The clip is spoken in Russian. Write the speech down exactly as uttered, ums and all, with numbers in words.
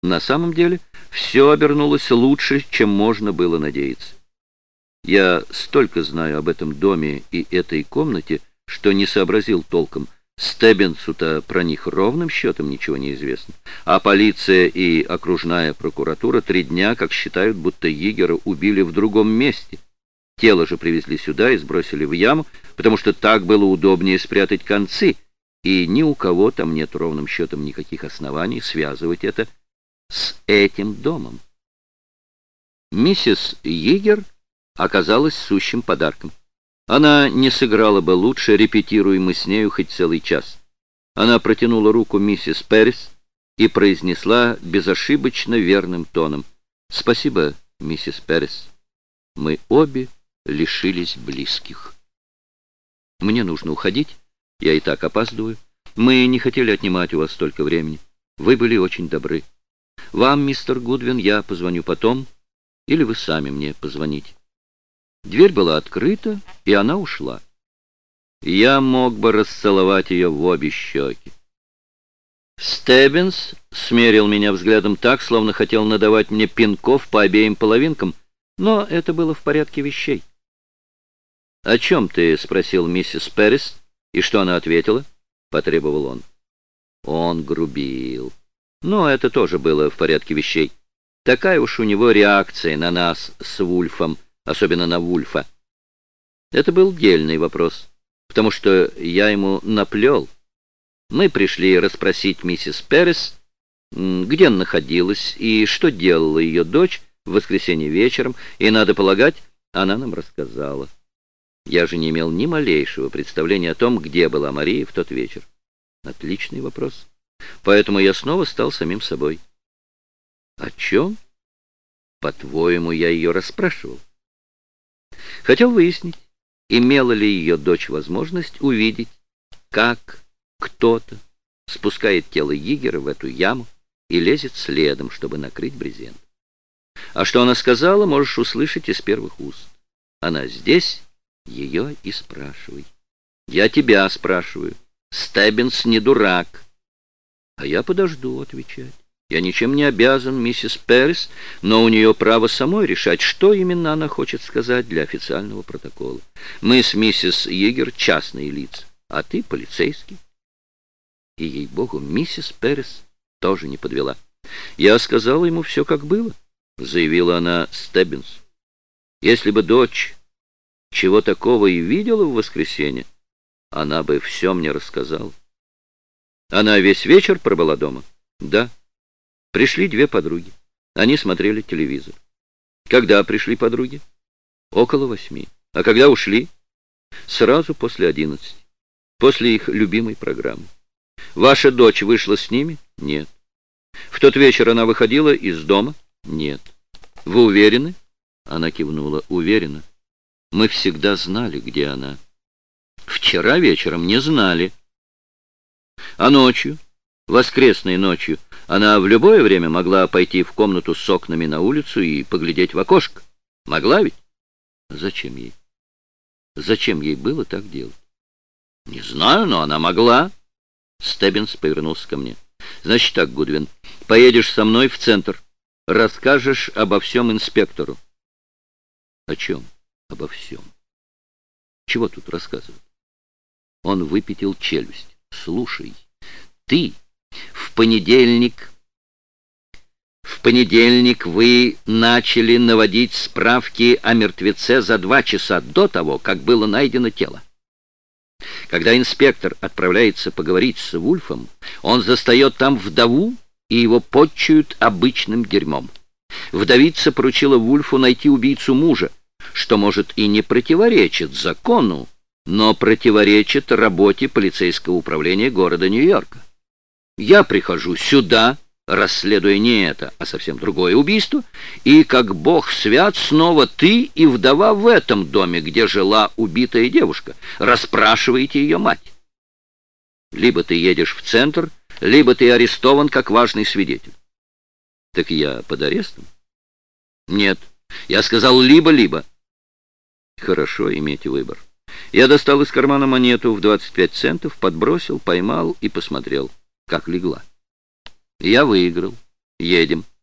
На самом деле, все обернулось лучше, чем можно было надеяться. Я столько знаю об этом доме и этой комнате, что не сообразил толком. Стеббинсу-то про них ровным счетом ничего не известно. А полиция и окружная прокуратура три дня, как считают, будто Йигера убили в другом месте. Тело же привезли сюда и сбросили в яму, потому что так было удобнее спрятать концы, и ни у кого там нет ровным счетом никаких оснований связывать это с этим домом. Миссис Йигер оказалась сущим подарком. Она не сыграла бы лучше, репетируя мы с нею хоть целый час. Она протянула руку миссис Перрис и произнесла безошибочно верным тоном: «Спасибо, миссис Перрис. Мы обе лишились близких. Мне нужно уходить, я и так опаздываю. Мы не хотели отнимать у вас столько времени. Вы были очень добры. Вам, мистер Гудвин, я позвоню потом, или вы сами мне позвоните». Дверь была открыта, и она ушла. Я мог бы расцеловать ее в обе щеки. Стеббинс смерил меня взглядом так, словно хотел надавать мне пинков по обеим половинкам, но это было в порядке вещей. «О чем ты?» — спросил миссис Перрис, и что она ответила? — потребовал он. Он грубил. Но это тоже было в порядке вещей. Такая уж у него реакция на нас с Вульфом, особенно на Вульфа. Это был дельный вопрос, потому что я ему наплел. Мы пришли расспросить миссис Перрис, где она находилась и что делала ее дочь в воскресенье вечером, и, надо полагать, она нам рассказала. Я же не имел ни малейшего представления о том, где была Мария в тот вечер. Отличный вопрос. Поэтому я снова стал самим собой. О чем? По-твоему, я ее расспрашивал? Хотел выяснить, имела ли ее дочь возможность увидеть, как кто-то спускает тело Йигера в эту яму и лезет следом, чтобы накрыть брезент. А что она сказала, можешь услышать из первых уст. Она здесь, ее и спрашивай. Я тебя спрашиваю. Стеббинс не дурак. А я подожду отвечать. Я ничем не обязан миссис Перрис, но у нее право самой решать, что именно она хочет сказать для официального протокола. Мы с миссис Йигер частные лица, а ты полицейский. И, ей-богу, миссис Перрис тоже не подвела. Я сказала ему все, как было, заявила она Стеббинсу. Если бы дочь чего такого и видела в воскресенье, она бы все мне рассказала. Она весь вечер пробыла дома? Да. Пришли две подруги. Они смотрели телевизор. Когда пришли подруги? Около восьми. А когда ушли? Сразу после одиннадцати. После их любимой программы. Ваша дочь вышла с ними? Нет. В тот вечер она выходила из дома? Нет. Вы уверены? Она кивнула. Уверена. Мы всегда знали, где она. Вчера вечером не знали. А ночью? Воскресной ночью она в любое время могла пойти в комнату с окнами на улицу и поглядеть в окошко. Могла ведь? Зачем ей? Зачем ей было так делать? Не знаю, но она могла. Стеббинс повернулся ко мне. Значит так, Гудвин, поедешь со мной в центр. Расскажешь обо всем инспектору. О чем? Обо всем. Чего тут рассказывать? Он выпятил челюсть. Слушай, ты в понедельник... В понедельник вы начали наводить справки о мертвеце за два часа до того, как было найдено тело. Когда инспектор отправляется поговорить с Вульфом, он застает там вдову, и его подчуют обычным дерьмом. Вдовица поручила Вульфу найти убийцу мужа, что, может, и не противоречит закону, но противоречит работе полицейского управления города Нью-Йорка. Я прихожу сюда, расследуя не это, а совсем другое убийство, и, как бог свят, снова ты и вдова в этом доме, где жила убитая девушка, расспрашиваете ее мать. Либо ты едешь в центр, либо ты арестован как важный свидетель. Так я под арестом? Нет, я сказал либо-либо. Хорошо, имейте выбор. Я достал из кармана монету в двадцать пять центов, подбросил, поймал и посмотрел, как легла. Я выиграл, Едем.